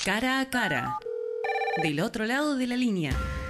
Cara a cara. Del otro lado de la línea.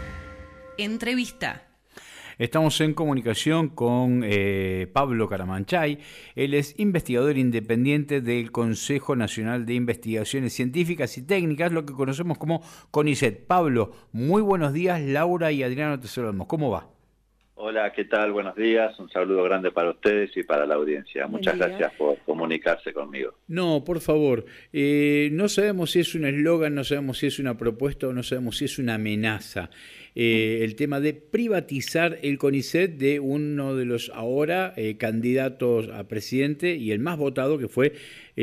Entrevista. Estamos en comunicación con Pablo Caramanchay. Él es investigador independiente del Consejo Nacional de Investigaciones Científicas y Técnicas, lo que conocemos como CONICET. Pablo, muy buenos días. Laura y Adriano te saludamos. ¿Cómo va? Hola, ¿qué tal? Buenos días. Un saludo grande para ustedes y para la audiencia. Muchas gracias por comunicarse conmigo. No, por favor. No sabemos si es un eslogan, no sabemos si es una propuesta o no sabemos si es una amenaza. El tema de privatizar el CONICET de uno de los ahora candidatos a presidente y el más votado, que fue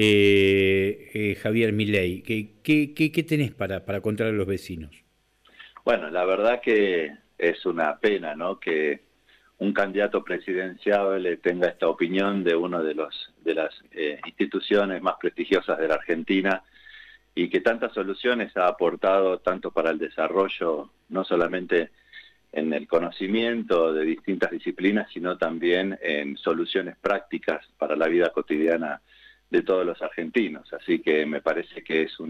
Javier Milei. ¿Qué tenés para contarle a los vecinos? Bueno, la verdad que es una pena, ¿no?, que un candidato presidencial tenga esta opinión de una de las instituciones más prestigiosas de la Argentina y que tantas soluciones ha aportado tanto para el desarrollo, no solamente en el conocimiento de distintas disciplinas, sino también en soluciones prácticas para la vida cotidiana de todos los argentinos. Así que me parece que es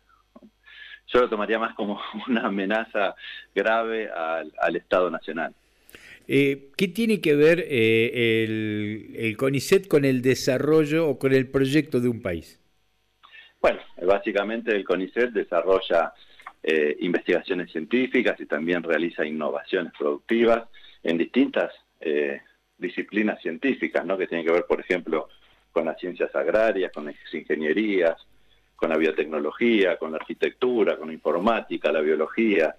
yo lo tomaría más como una amenaza grave al Estado Nacional. ¿Qué tiene que ver el CONICET con el desarrollo o con el proyecto de un país? Bueno, básicamente el CONICET desarrolla investigaciones científicas y también realiza innovaciones productivas en distintas disciplinas científicas, ¿no?, que tienen que ver, por ejemplo, con las ciencias agrarias, con las ingenierías, con la biotecnología, con la arquitectura, con la informática, la biología,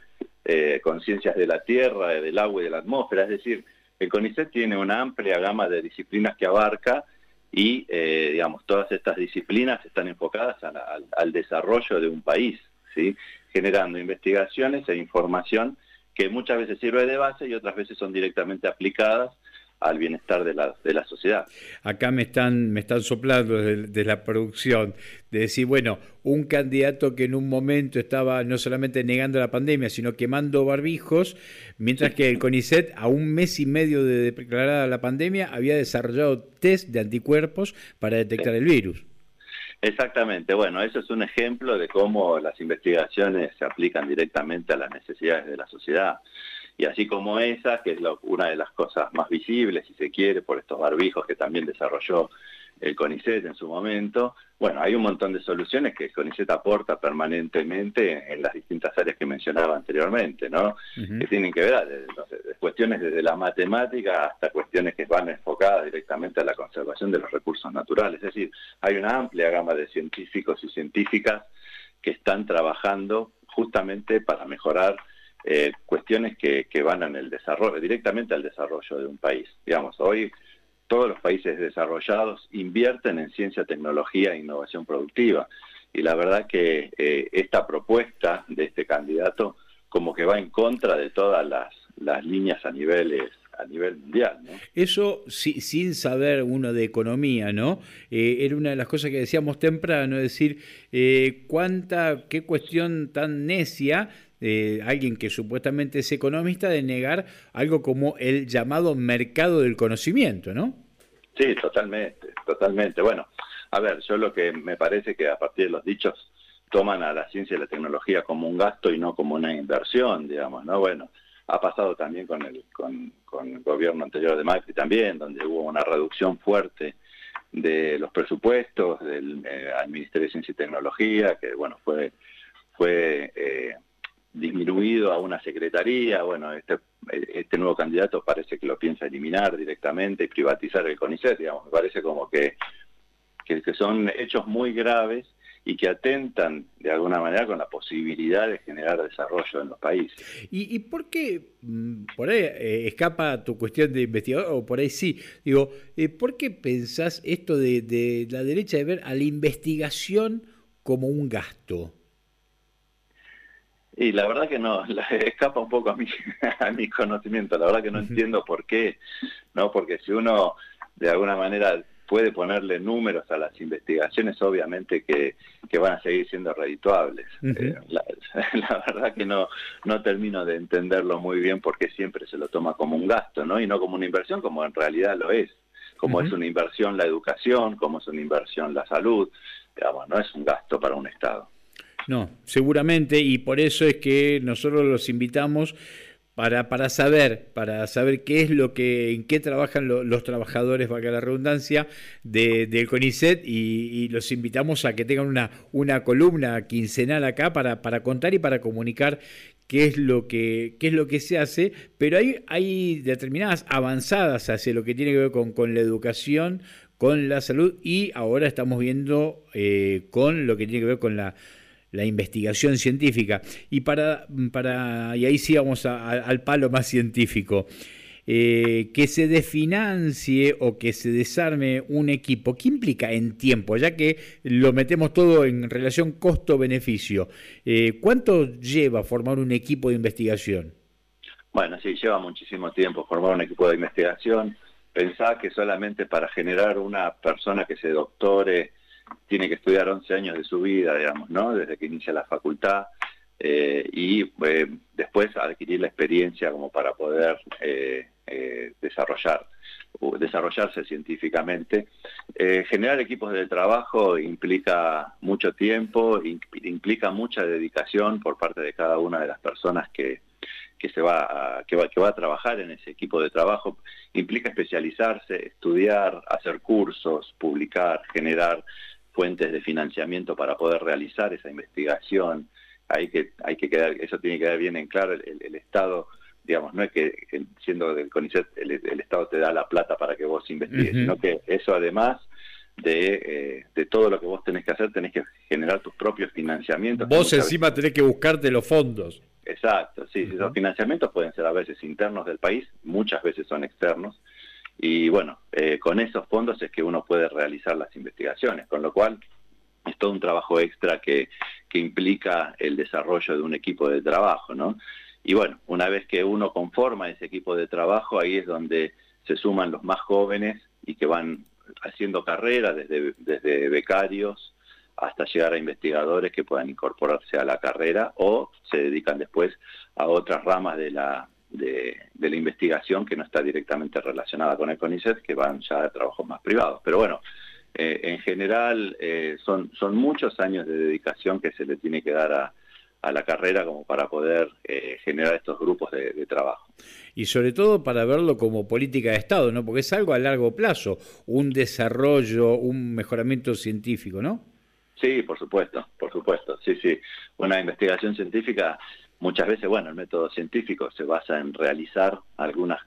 con ciencias de la tierra, del agua y de la atmósfera. Es decir, el CONICET tiene una amplia gama de disciplinas que abarca y, todas estas disciplinas están enfocadas al desarrollo de un país, ¿sí?, generando investigaciones e información que muchas veces sirve de base y otras veces son directamente aplicadas al bienestar de la sociedad. Acá me están soplando de la producción, de decir, bueno, un candidato que en un momento estaba no solamente negando la pandemia, sino quemando barbijos, mientras que el CONICET, a un mes y medio de declarada la pandemia, había desarrollado test de anticuerpos para detectar el virus. Exactamente. Bueno, eso es un ejemplo de cómo las investigaciones se aplican directamente a las necesidades de la sociedad. Y así como esa, que es una de las cosas más visibles, si se quiere, por estos barbijos que también desarrolló el CONICET en su momento, bueno, hay un montón de soluciones que el CONICET aporta permanentemente en las distintas áreas que mencionaba anteriormente, ¿no? Que tienen que ver desde cuestiones desde la matemática hasta cuestiones que van enfocadas directamente a la conservación de los recursos naturales. Es decir, hay una amplia gama de científicos y científicas que están trabajando justamente para mejorar cuestiones que van en el desarrollo, directamente al desarrollo de un país. Digamos, hoy todos los países desarrollados invierten en ciencia, tecnología e innovación productiva. Y la verdad que esta propuesta de este candidato como que va en contra de todas las líneas a nivel mundial, ¿no? Eso sin saber uno de economía, ¿no? Era una de las cosas que decíamos temprano, es decir, qué cuestión tan necia alguien que supuestamente es economista de negar algo como el llamado mercado del conocimiento, ¿no? Sí, totalmente. Bueno, a ver, yo lo que me parece que a partir de los dichos toman a la ciencia y la tecnología como un gasto y no como una inversión, digamos, ¿no? Bueno, ha pasado también con el gobierno anterior de Macri también, donde hubo una reducción fuerte de los presupuestos al Ministerio de Ciencia y Tecnología, que bueno, fue disminuido a una secretaría. Bueno, este nuevo candidato parece que lo piensa eliminar directamente y privatizar el CONICET, digamos. Me parece como que son hechos muy graves y que atentan de alguna manera con la posibilidad de generar desarrollo en los países. ¿Y por qué, por ahí escapa tu cuestión de investigador, o por ahí sí, digo, por qué pensás esto de la derecha de ver a la investigación como un gasto? Y la verdad que no, escapa un poco a mi conocimiento. La verdad que no entiendo por qué, ¿no? Porque si uno de alguna manera puede ponerle números a las investigaciones, obviamente que van a seguir siendo redituables. La verdad que no termino de entenderlo muy bien, porque siempre se lo toma como un gasto, ¿no? Y no como una inversión, como en realidad lo es. Como es una inversión la educación, como es una inversión la salud, digamos, no es un gasto para un Estado. No, seguramente, y por eso es que nosotros los invitamos para saber qué es lo que, en qué trabajan los trabajadores, valga la redundancia, del CONICET, y los invitamos a que tengan una columna quincenal acá para contar y para comunicar qué es lo que se hace, pero hay determinadas avanzadas hacia lo que tiene que ver con la educación, con la salud, y ahora estamos viendo con lo que tiene que ver con la investigación científica. Y y ahí sí vamos al palo más científico. Que se desfinancie o que se desarme un equipo, ¿qué implica en tiempo? Ya que lo metemos todo en relación costo-beneficio. ¿Cuánto lleva formar un equipo de investigación? Bueno, sí, lleva muchísimo tiempo formar un equipo de investigación. Pensá que solamente para generar una persona que se doctore tiene que estudiar 11 años de su vida, digamos, ¿no? Desde que inicia la facultad y después adquirir la experiencia como para poder desarrollarse científicamente. Generar equipos de trabajo implica mucho tiempo, implica mucha dedicación por parte de cada una de las personas que va a trabajar en ese equipo de trabajo. Implica especializarse, estudiar, hacer cursos, publicar, generar fuentes de financiamiento para poder realizar esa investigación. Eso tiene que quedar bien en claro. El Estado, digamos, no es que siendo del CONICET el Estado te da la plata para que vos investigues, sino que eso, además de todo lo que vos tenés que hacer, tenés que generar tus propios financiamientos. Vos encima tenés que buscarte los fondos. Exacto, sí. Los financiamientos pueden ser a veces internos del país, muchas veces son externos, y bueno, con esos fondos es que uno puede realizar las investigaciones, con lo cual es todo un trabajo extra que implica el desarrollo de un equipo de trabajo, ¿no? Y bueno, una vez que uno conforma ese equipo de trabajo, ahí es donde se suman los más jóvenes y que van haciendo carrera desde becarios hasta llegar a investigadores que puedan incorporarse a la carrera o se dedican después a otras ramas de la investigación que no está directamente relacionada con el CONICET, que van ya a trabajos más privados. Pero bueno, en general son muchos años de dedicación que se le tiene que dar a la carrera como para poder generar estos grupos de trabajo. Y sobre todo para verlo como política de Estado, ¿no? Porque es algo a largo plazo, un desarrollo, un mejoramiento científico, ¿no? Sí, por supuesto, sí. Una investigación científica, muchas veces, bueno, el método científico se basa en realizar algunos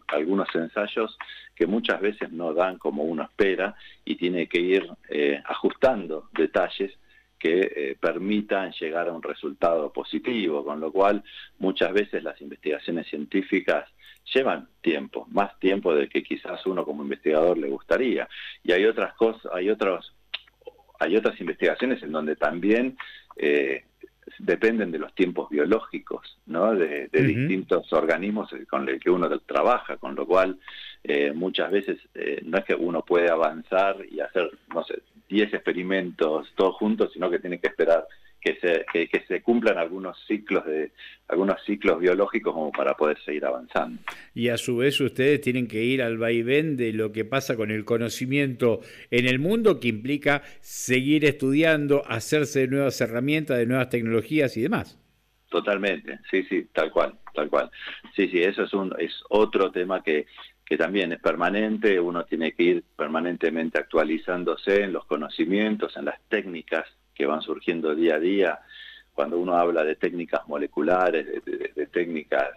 ensayos que muchas veces no dan como uno espera y tiene que ir ajustando detalles que permitan llegar a un resultado positivo, con lo cual muchas veces las investigaciones científicas llevan tiempo, más tiempo del que quizás uno como investigador le gustaría. Y hay otras cosas, hay otras investigaciones en donde también dependen de los tiempos biológicos, ¿no? de distintos organismos con los que uno trabaja, con lo cual muchas veces no es que uno puede avanzar y hacer, no sé, 10 experimentos todos juntos, sino que tiene que esperar que se cumplan algunos ciclos biológicos como para poder seguir avanzando. Y a su vez ustedes tienen que ir al vaivén de lo que pasa con el conocimiento en el mundo, que implica seguir estudiando, hacerse de nuevas herramientas, de nuevas tecnologías y demás. Totalmente, sí, tal cual. Sí, eso es otro tema que también es permanente. Uno tiene que ir permanentemente actualizándose en los conocimientos, en las técnicas que van surgiendo día a día. Cuando uno habla de técnicas moleculares, de técnicas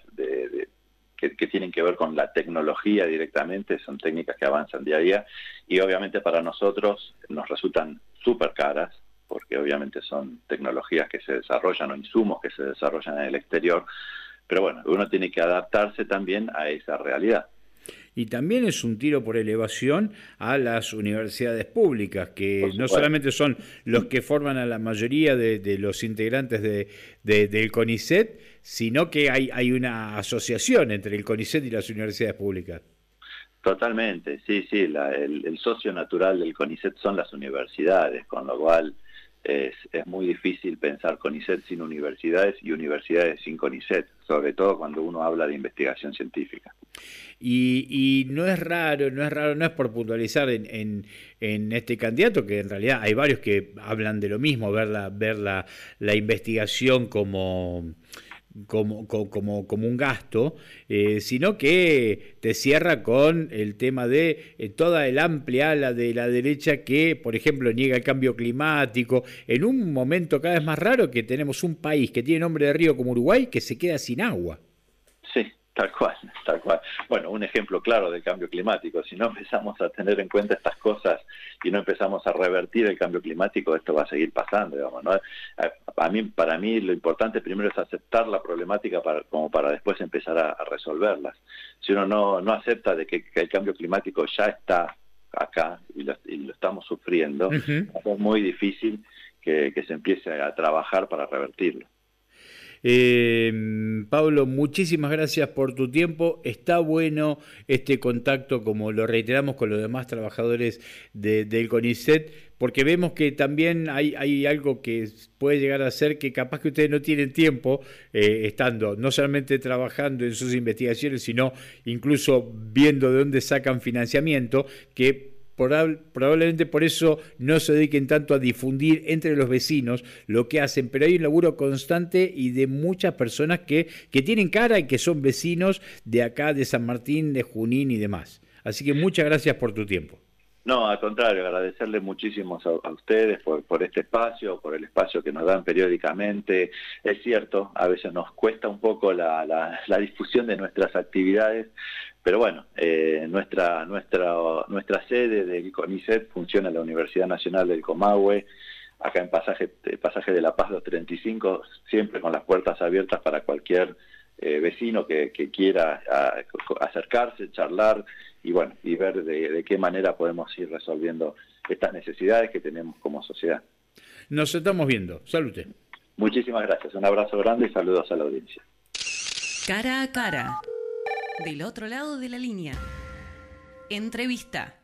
que tienen que ver con la tecnología directamente, son técnicas que avanzan día a día y obviamente para nosotros nos resultan súper caras, porque obviamente son tecnologías que se desarrollan o insumos que se desarrollan en el exterior, pero bueno, uno tiene que adaptarse también a esa realidad. Y también es un tiro por elevación a las universidades públicas, que no solamente son los que forman a la mayoría de los integrantes del CONICET, sino que hay una asociación entre el CONICET y las universidades públicas. Totalmente, sí, el socio natural del CONICET son las universidades, con lo cual es muy difícil pensar CONICET sin universidades y universidades sin CONICET, sobre todo cuando uno habla de investigación científica. Y no es raro, no es por puntualizar en este candidato, que en realidad hay varios que hablan de lo mismo, ver la investigación como un gasto, sino que te cierra con el tema de toda el amplia ala de la derecha que, por ejemplo, niega el cambio climático, en un momento cada vez más raro que tenemos un país que tiene nombre de río como Uruguay que se queda sin agua. Sí, tal cual, tal cual. Bueno, un ejemplo claro del cambio climático. Si no empezamos a tener en cuenta estas cosas y no empezamos a revertir el cambio climático, esto va a seguir pasando, digamos, ¿no? Para mí lo importante primero es aceptar la problemática como para después empezar a resolverlas. Si uno no acepta de que el cambio climático ya está acá y lo estamos sufriendo, va a ser muy difícil que se empiece a trabajar para revertirlo. Pablo, muchísimas gracias por tu tiempo. Está bueno este contacto, como lo reiteramos, con los demás trabajadores del CONICET, porque vemos que también hay algo que puede llegar a ser que capaz que ustedes no tienen tiempo, estando no solamente trabajando en sus investigaciones, sino incluso viendo de dónde sacan financiamiento, que probablemente por eso no se dediquen tanto a difundir entre los vecinos lo que hacen, pero hay un laburo constante y de muchas personas que tienen cara y que son vecinos de acá, de San Martín, de Junín y demás. Así que muchas gracias por tu tiempo. No, al contrario, agradecerles muchísimo a ustedes por este espacio, por el espacio que nos dan periódicamente. Es cierto, a veces nos cuesta un poco la difusión de nuestras actividades, pero bueno, nuestra sede del CONICET funciona en la Universidad Nacional del Comahue, acá en Pasaje de la Paz 235, siempre con las puertas abiertas para cualquier vecino que quiera acercarse, charlar y bueno, y ver de qué manera podemos ir resolviendo estas necesidades que tenemos como sociedad. Nos estamos viendo. Salute. Muchísimas gracias. Un abrazo grande y saludos a la audiencia. Cara a cara. Del otro lado de la línea. Entrevista.